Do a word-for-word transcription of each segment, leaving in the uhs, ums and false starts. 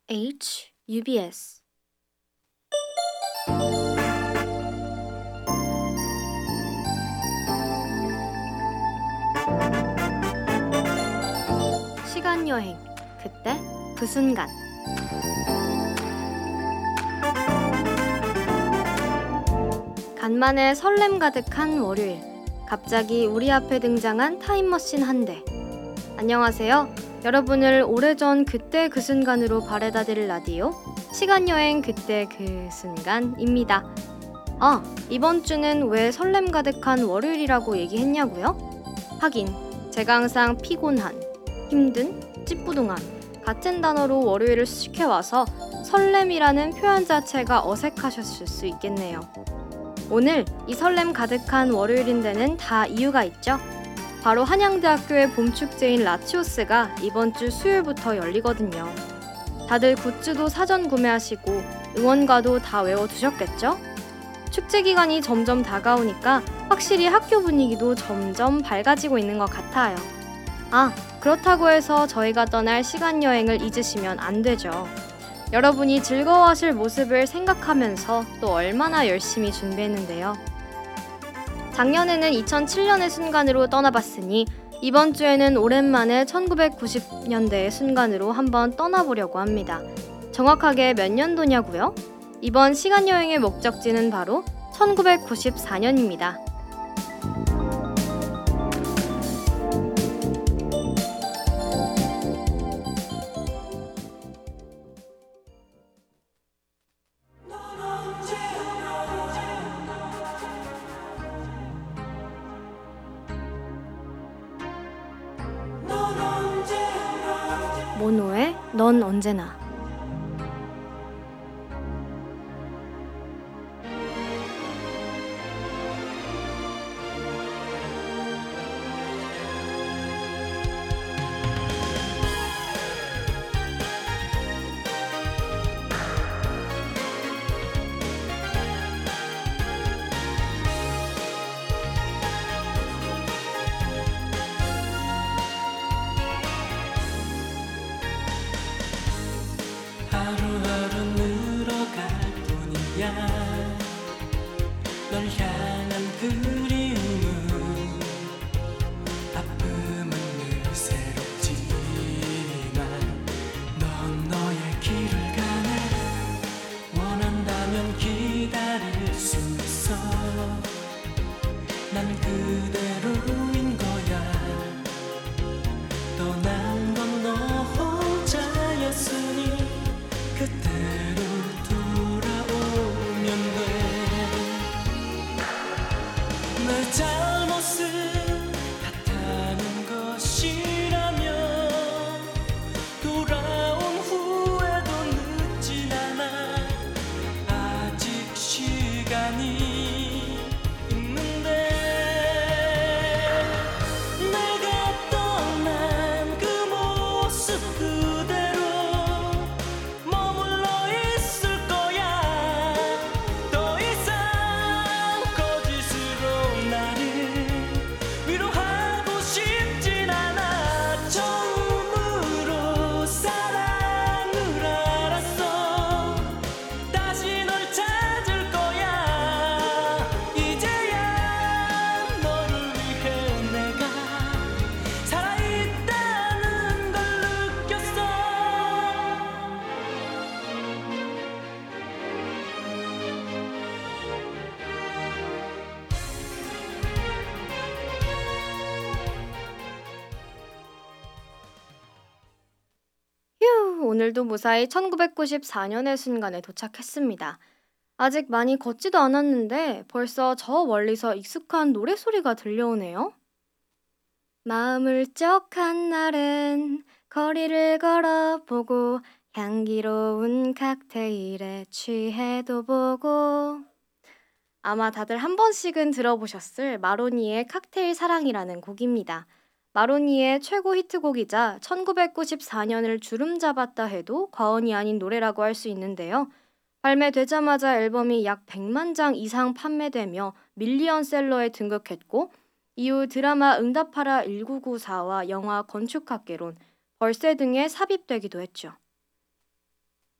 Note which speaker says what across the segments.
Speaker 1: H, U B S 시간여행, 그때 그 순간. 간만에 설렘 가득한 월요일. 갑자기 우리 앞에 등장한 타임머신 한 대. 안녕하세요. 여러분을 오래전 그때 그 순간으로 바래다 드릴 라디오 시간여행 그때 그 순간입니다. 아, 이번 주는 왜 설렘 가득한 월요일이라고 얘기했냐고요? 하긴 제가 항상 피곤한, 힘든, 찌뿌둥한 같은 단어로 월요일을 수식해와서 설렘이라는 표현 자체가 어색하셨을 수 있겠네요. 오늘 이 설렘 가득한 월요일인데는 다 이유가 있죠. 바로 한양대학교의 봄축제인 라치오스가 이번 주 수요일부터 열리거든요. 다들 굿즈도 사전 구매하시고 응원가도 다 외워두셨겠죠? 축제 기간이 점점 다가오니까 확실히 학교 분위기도 점점 밝아지고 있는 것 같아요. 아, 그렇다고 해서 저희가 떠날 시간여행을 잊으시면 안 되죠. 여러분이 즐거워하실 모습을 생각하면서 또 얼마나 열심히 준비했는데요. 작년에는 이천칠 년의 순간으로 떠나봤으니 이번 주에는 오랜만에 천구백구십 년대의 순간으로 한번 떠나보려고 합니다. 정확하게 몇 년도냐고요? 이번 시간여행의 목적지는 바로 천구백구십사 년입니다. 모노의 넌 언제나.
Speaker 2: 하루하루 늘어갈 뿐이야. 널 향한 그리움은 아픔은 늘 새롭지만 넌 너의 길을 가네. 원한다면 기다릴 수 있어. 난 그대로인 거야. 떠난 건 너 혼자였으니 그때로 돌아오면 돼. 내 잘못을 탓하는 것이라면 돌아온 후에도 늦진 않아. 아직 시간이 있는데. 내가 떠난 그 모습 그대로 머물러 있을 거야. 더 이상 거짓으로 나를 위로하고 싶진 않아. 처음으로 사랑을 알았어. 다시 널 찾을 거야. 이제야 너를 위해 내가 살아있다는 걸 느꼈어.
Speaker 1: 휴, 오늘도 무사히 천구백구십사 년의 순간에 도착했습니다. 아직 많이 걷지도 않았는데 벌써 저 멀리서 익숙한 노래소리가 들려오네요. 마음을 쩍한 날은 거리를 걸어보고 향기로운 칵테일에 취해도 보고. 아마 다들 한 번씩은 들어보셨을 마로니의 칵테일 사랑이라는 곡입니다. 마로니의 최고 히트곡이자 천구백구십사 년을 주름잡았다 해도 과언이 아닌 노래라고 할 수 있는데요. 발매되자마자 앨범이 약 백만 장 이상 판매되며 밀리언셀러에 등극했고 이후 드라마 응답하라 천구백구십사와 영화 건축학개론, 벌새 등에 삽입되기도 했죠.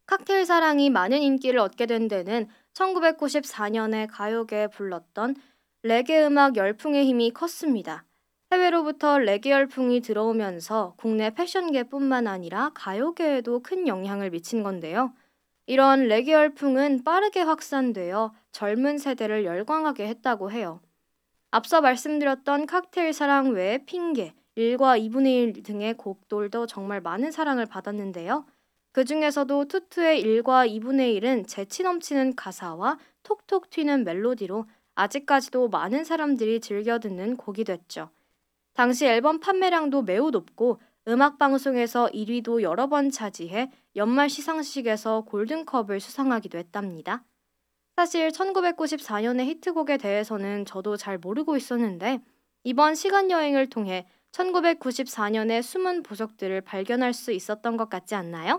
Speaker 1: 칵테일 사랑이 많은 인기를 얻게 된 데는 천구백구십사 년에 가요계에 불렀던 레게 음악 열풍의 힘이 컸습니다. 해외로부터 레게 열풍이 들어오면서 국내 패션계뿐만 아니라 가요계에도 큰 영향을 미친 건데요. 이런 레게 열풍은 빠르게 확산되어 젊은 세대를 열광하게 했다고 해요. 앞서 말씀드렸던 칵테일 사랑 외에 핑계, 일과 이분의 일 등의 곡들도 정말 많은 사랑을 받았는데요. 그 중에서도 투투의 일과 이분의 일은 재치 넘치는 가사와 톡톡 튀는 멜로디로 아직까지도 많은 사람들이 즐겨 듣는 곡이 됐죠. 당시 앨범 판매량도 매우 높고 음악방송에서 일 위도 여러 번 차지해 연말 시상식에서 골든컵을 수상하기도 했답니다. 사실 천구백구십사 년의 히트곡에 대해서는 저도 잘 모르고 있었는데 이번 시간여행을 통해 천구백구십사 년의 숨은 보석들을 발견할 수 있었던 것 같지 않나요?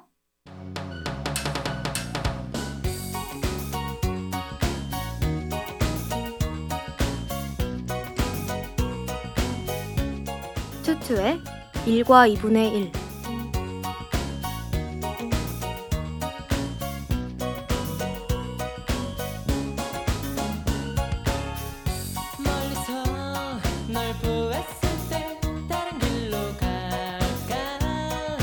Speaker 1: 투투의 일과 이분의 일.
Speaker 2: 멀리서 널 보았을 때 다른 길로 갈까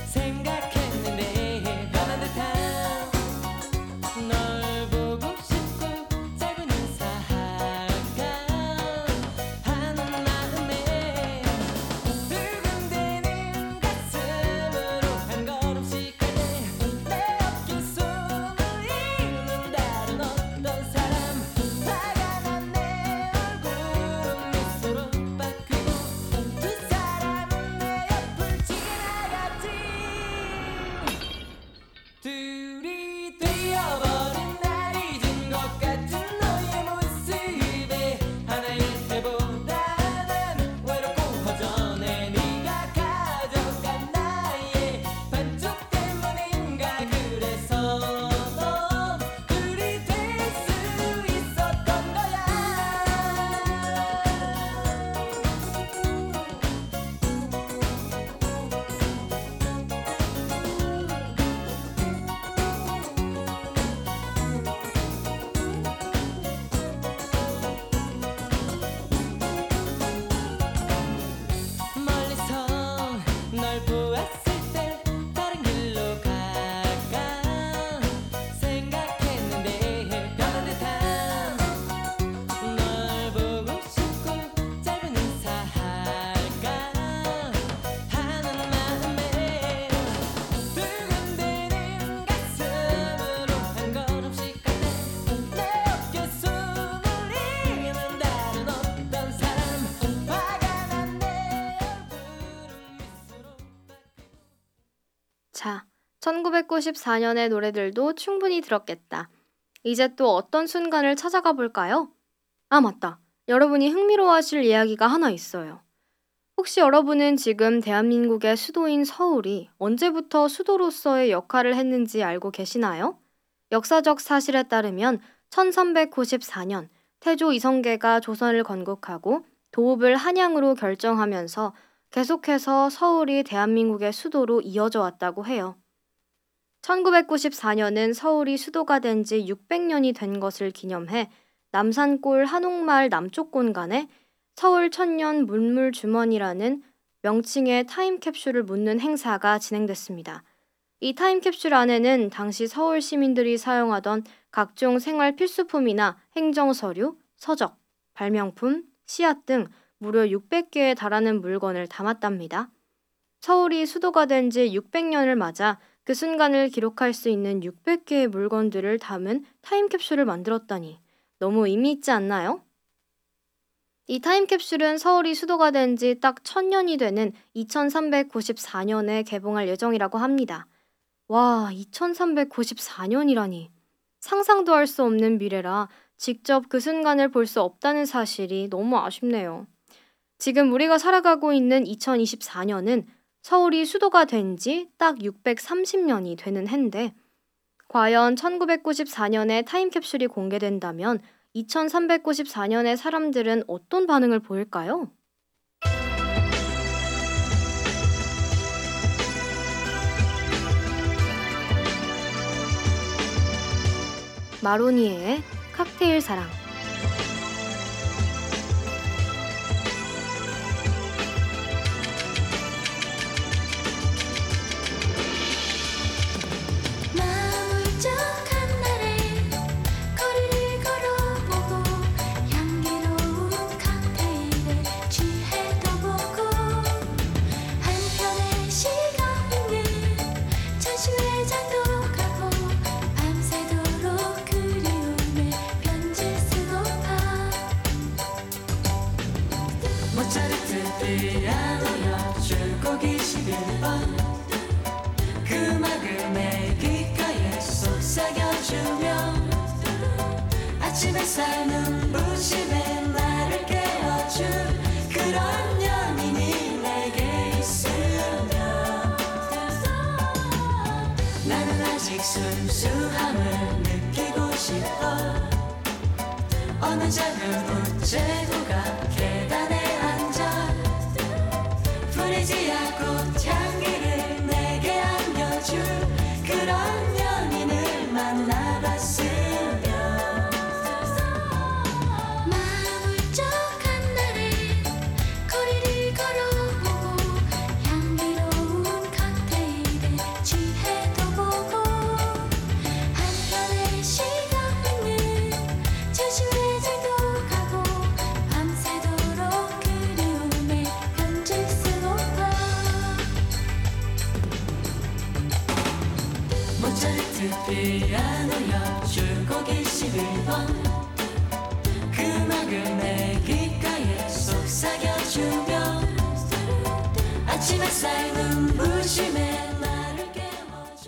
Speaker 2: 생각했는데 변한 듯한 널 보고 싶고 짧은 인사할까 하는 마음에 두근대는 가슴으로 한 걸음씩 갈 때 내 어깨 숨을 잃는 다른 어떤 사람 화가 난 내 얼굴은 미소로 바뀌고 두 사람은 내 옆을 지나갔지 둘이 되어버린 날 잊은 것 같은 너의 모습에 하나일 때보다는 외롭고 허전해 네가 가져간 나의 반쪽 때문인가 그래서 넌 둘이 될 수 있었던 거야 멀리서 널 보았을 때 다른 길로 갈까 생각했는데 변한 듯한 널 보고 싶고 짧은 인사할까 하는 마음에 두근대는 가슴으로 한 걸음씩 갈 때 내 어깨 숨을 잃는 다른 어떤 사람 화가 난 내 얼굴은 미소로
Speaker 1: 자, 천구백구십사 년의 노래들도 충분히 들었겠다. 이제 또 어떤 순간을 찾아가 볼까요? 아, 맞다. 여러분이 흥미로워하실 이야기가 하나 있어요. 혹시 여러분은 지금 대한민국의 수도인 서울이 언제부터 수도로서의 역할을 했는지 알고 계시나요? 역사적 사실에 따르면 천삼백구십사 년 태조 이성계가 조선을 건국하고 도읍을 한양으로 결정하면서 계속해서 서울이 대한민국의 수도로 이어져 왔다고 해요. 천구백구십사 년은 서울이 수도가 된 지 육백 년이 된 것을 기념해 남산골 한옥마을 남쪽 공간에 서울 천년 문물주머니라는 명칭의 타임캡슐을 묻는 행사가 진행됐습니다. 이 타임캡슐 안에는 당시 서울 시민들이 사용하던 각종 생활 필수품이나 행정서류, 서적, 발명품, 씨앗 등 무려 육백 개에 달하는 물건을 담았답니다. 서울이 수도가 된 지 육백 년을 맞아 그 순간을 기록할 수 있는 육백 개의 물건들을 담은 타임캡슐을 만들었다니 너무 의미 있지 않나요? 이 타임캡슐은 서울이 수도가 된 지 딱 천 년이 되는 이천삼백구십사 년에 개봉할 예정이라고 합니다. 와, 이천삼백구십사 년이라니. 상상도 할 수 없는 미래라 직접 그 순간을 볼 수 없다는 사실이 너무 아쉽네요. 지금 우리가 살아가고 있는 이천이십사 년은 서울이 수도가 된 지 딱 육백삼십 년이 되는 해인데 과연 천구백구십사 년에 타임캡슐이 공개된다면 이천삼백구십사 년의 사람들은 어떤 반응을 보일까요? 마로니에의 칵테일 사랑.
Speaker 3: 마음을 울적한 날에 거리를 걸어보고 향기로운 칵테일에 취해도 보고 한편의 시간은 전시회장도 가고 밤새도록 그리움에 편지 쓰고파
Speaker 2: 모차르트 피아노 연주곡 이십일 번 그 음악을 내 귓가에 속삭여주며 아침에 삶은 부심에 나를 깨워준 그런 연인이 내게 있으면 나는 아직 순수함을 느끼고 싶어. 어느 작은 우체국가 계단에 앉아 프리지아 꽃향기를 내게 안겨줄 그런 연인을 만나봤으면.
Speaker 3: 마음 울적한 날에 거리를 걸어보고 향기로운 칵테일에 취해도 보고 한편의 시간은 전시회장도 가고 밤새도록 그리움에 편지 쓰고파
Speaker 2: 모차르트 피아노 연주곡 이십일 번 그 음악을 내 귓가에 속삭여주며 아침에 삶은 부심에 나를 깨워줄.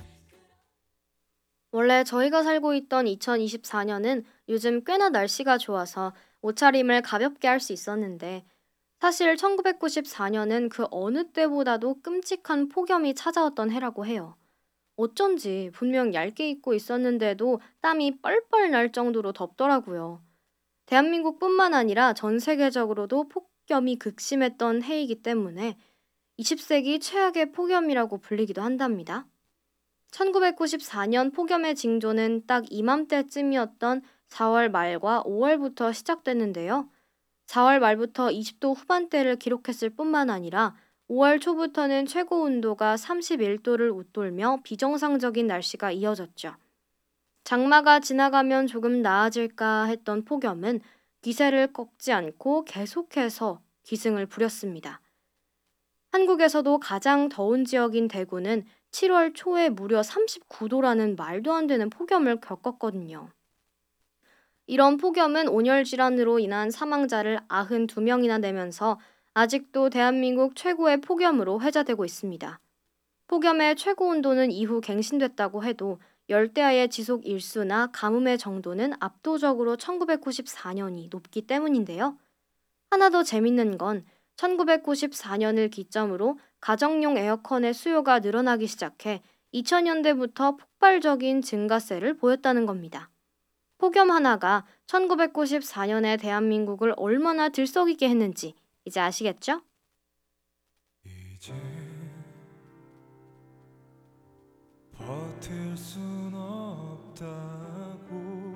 Speaker 1: 원래 저희가 살고 있던 이천이십사 년은 요즘 꽤나 날씨가 좋아서 옷차림을 가볍게 할 수 있었는데 사실 천구백구십사 년은 그 어느 때보다도 끔찍한 폭염이 찾아왔던 해라고 해요. 어쩐지 분명 얇게 입고 있었는데도 땀이 뻘뻘 날 정도로 덥더라고요. 대한민국뿐만 아니라 전 세계적으로도 폭염이 극심했던 해이기 때문에 이십 세기 최악의 폭염이라고 불리기도 한답니다. 천구백구십사 년 폭염의 징조는 딱 이맘때쯤이었던 사월 말과 오월부터 시작됐는데요. 사월 말부터 이십 도 후반대를 기록했을 뿐만 아니라 오월 초부터는 최고 온도가 삼십일 도를 웃돌며 비정상적인 날씨가 이어졌죠. 장마가 지나가면 조금 나아질까 했던 폭염은 기세를 꺾지 않고 계속해서 기승을 부렸습니다. 한국에서도 가장 더운 지역인 대구는 칠월 초에 무려 삼십구 도라는 말도 안 되는 폭염을 겪었거든요. 이런 폭염은 온열 질환으로 인한 사망자를 구십이 명이나 내면서 아직도 대한민국 최고의 폭염으로 회자되고 있습니다. 폭염의 최고 온도는 이후 갱신됐다고 해도 열대야의 지속 일수나 가뭄의 정도는 압도적으로 천구백구십사 년이 높기 때문인데요. 하나 더 재밌는 건 천구백구십사 년을 기점으로 가정용 에어컨의 수요가 늘어나기 시작해 이천 년대부터 폭발적인 증가세를 보였다는 겁니다. 폭염 하나가 천구백구십사 년의 대한민국을 얼마나 들썩이게 했는지 이제 아시겠죠?
Speaker 4: 이제 버틸 순 없다고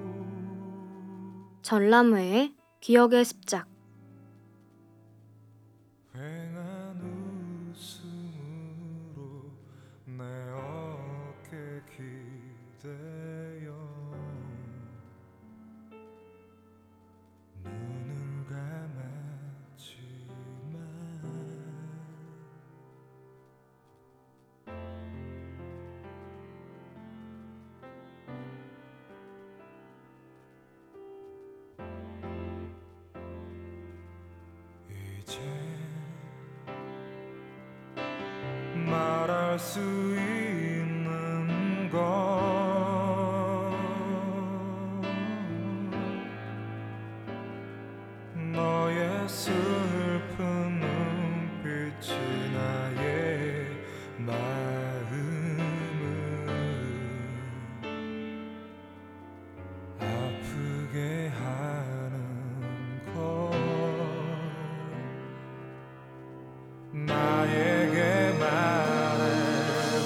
Speaker 1: 전람회의 기억의 습작.
Speaker 4: 휑한 웃음으로 내 어깨 기대어 눈을 감았지만 이제 말할 수 있는 건 너의 슬픈 눈빛이 나의 마음을 아프게 하는 것 나에게 말해봐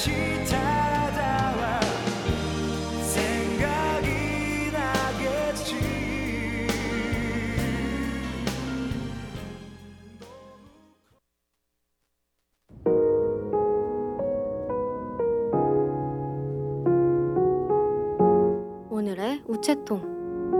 Speaker 4: 다시 찾아와 생각이 나겠지.
Speaker 1: 오늘의 우체통.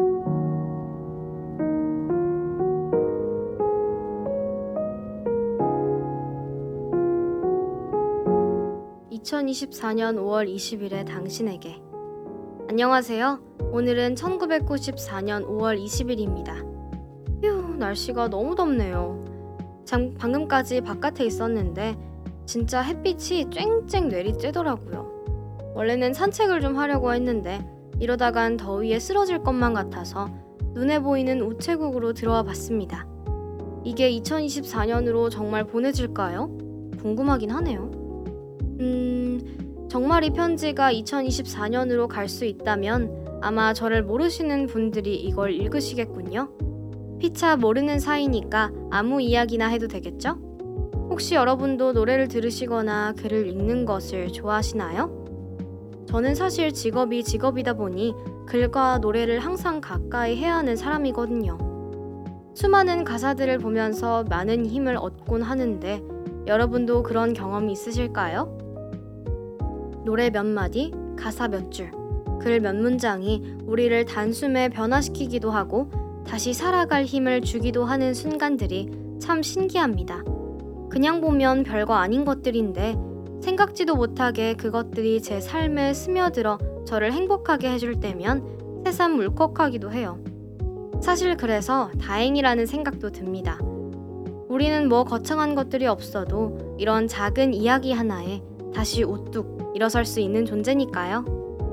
Speaker 1: 이천이십사 년 오월 이십일의 당신에게. 안녕하세요. 오늘은 천구백구십사 년 오월 이십일입니다. 휴, 날씨가 너무 덥네요. 장, 방금까지 바깥에 있었는데 진짜 햇빛이 쨍쨍 내리쬐더라고요. 원래는 산책을 좀 하려고 했는데 이러다간 더위에 쓰러질 것만 같아서 눈에 보이는 우체국으로 들어와 봤습니다. 이게 이천이십사 년으로 정말 보내질까요? 궁금하긴 하네요. 음... 정말 이 편지가 이천이십사 년으로 갈 수 있다면 아마 저를 모르시는 분들이 이걸 읽으시겠군요. 피차 모르는 사이니까 아무 이야기나 해도 되겠죠? 혹시 여러분도 노래를 들으시거나 글을 읽는 것을 좋아하시나요? 저는 사실 직업이 직업이다 보니 글과 노래를 항상 가까이 해야 하는 사람이거든요. 수많은 가사들을 보면서 많은 힘을 얻곤 하는데 여러분도 그런 경험이 있으실까요? 노래 몇 마디, 가사 몇 줄, 글 몇 문장이 우리를 단숨에 변화시키기도 하고 다시 살아갈 힘을 주기도 하는 순간들이 참 신기합니다. 그냥 보면 별거 아닌 것들인데 생각지도 못하게 그것들이 제 삶에 스며들어 저를 행복하게 해줄 때면 새삼 울컥하기도 해요. 사실 그래서 다행이라는 생각도 듭니다. 우리는 뭐 거창한 것들이 없어도 이런 작은 이야기 하나에 다시 우뚝 일어설 수 있는 존재니까요.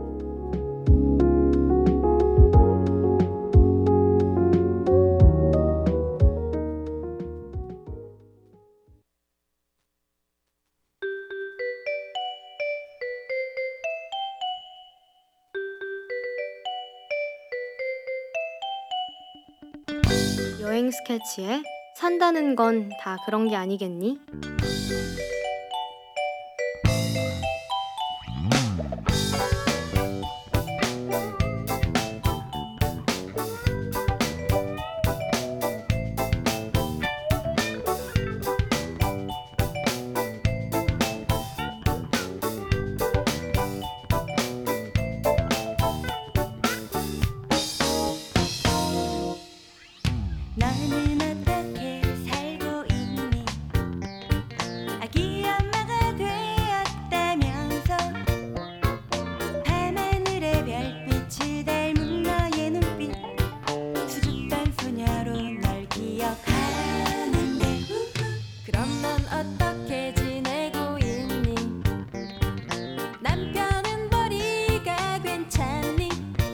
Speaker 1: 여행 스케치에 산다는 건 다 그런 게 아니겠니?
Speaker 3: 너는 어떻게 살고 있니? 아기 엄마가 되었다면서 밤하늘의 별빛이 닮은 너의 눈빛 수줍던 소녀로 널 기억하는데
Speaker 2: 그럼 넌 어떻게 지내고 있니? 남편은 머리가 괜찮니?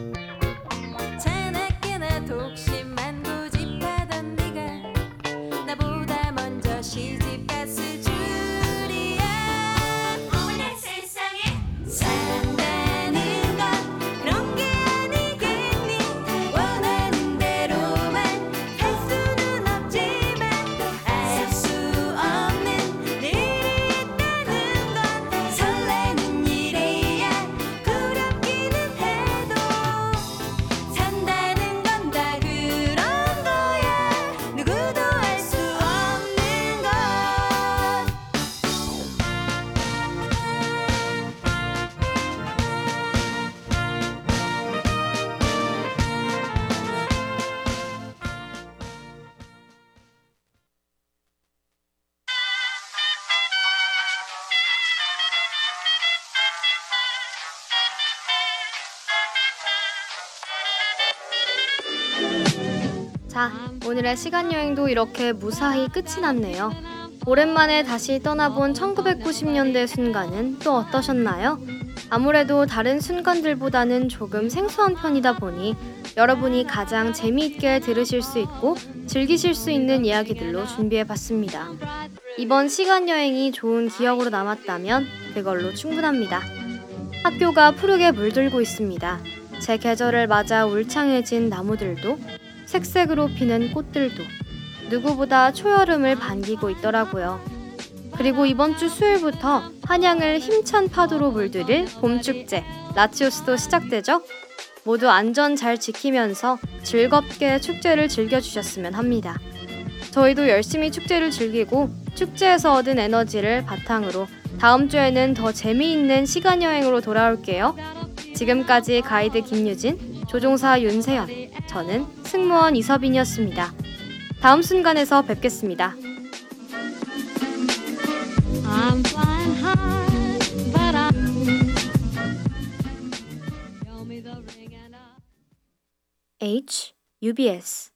Speaker 2: 자나깨나 독심만 고집하던 네가 나보다 먼저 시집갔을 줄이야.
Speaker 3: 어머나 세상에
Speaker 2: 산다는 건 그런 게 아니겠니? 원하는 대로만 할 수는 없지만 알 수 없는 일이 있다는 건 설레는 일이야. 두렵기는 해도 산다는 건 다 그런 거야. 누구도 알 수 없는 것.
Speaker 1: 자, 오늘의 시간여행도 이렇게 무사히 끝이 났네요. 오랜만에 다시 떠나본 천구백구십 년대 순간은 또 어떠셨나요? 아무래도 다른 순간들보다는 조금 생소한 편이다 보니 여러분이 가장 재미있게 들으실 수 있고 즐기실 수 있는 이야기들로 준비해봤습니다. 이번 시간여행이 좋은 기억으로 남았다면 그걸로 충분합니다. 학교가 푸르게 물들고 있습니다. 제 계절을 맞아 울창해진 나무들도 색색으로 피는 꽃들도 누구보다 초여름을 반기고 있더라고요. 그리고 이번 주 수요일부터 한양을 힘찬 파도로 물들일 봄축제 라치오스도 시작되죠? 모두 안전 잘 지키면서 즐겁게 축제를 즐겨주셨으면 합니다. 저희도 열심히 축제를 즐기고 축제에서 얻은 에너지를 바탕으로 다음 주에는 더 재미있는 시간 여행으로 돌아올게요. 지금까지 가이드 김유진, 조종사 윤세연, 저는 승무원 이서빈이었습니다. 다음 순간에서 뵙겠습니다.
Speaker 5: I'm flying high, but I'm Show me the ring and I
Speaker 1: H, 유비에스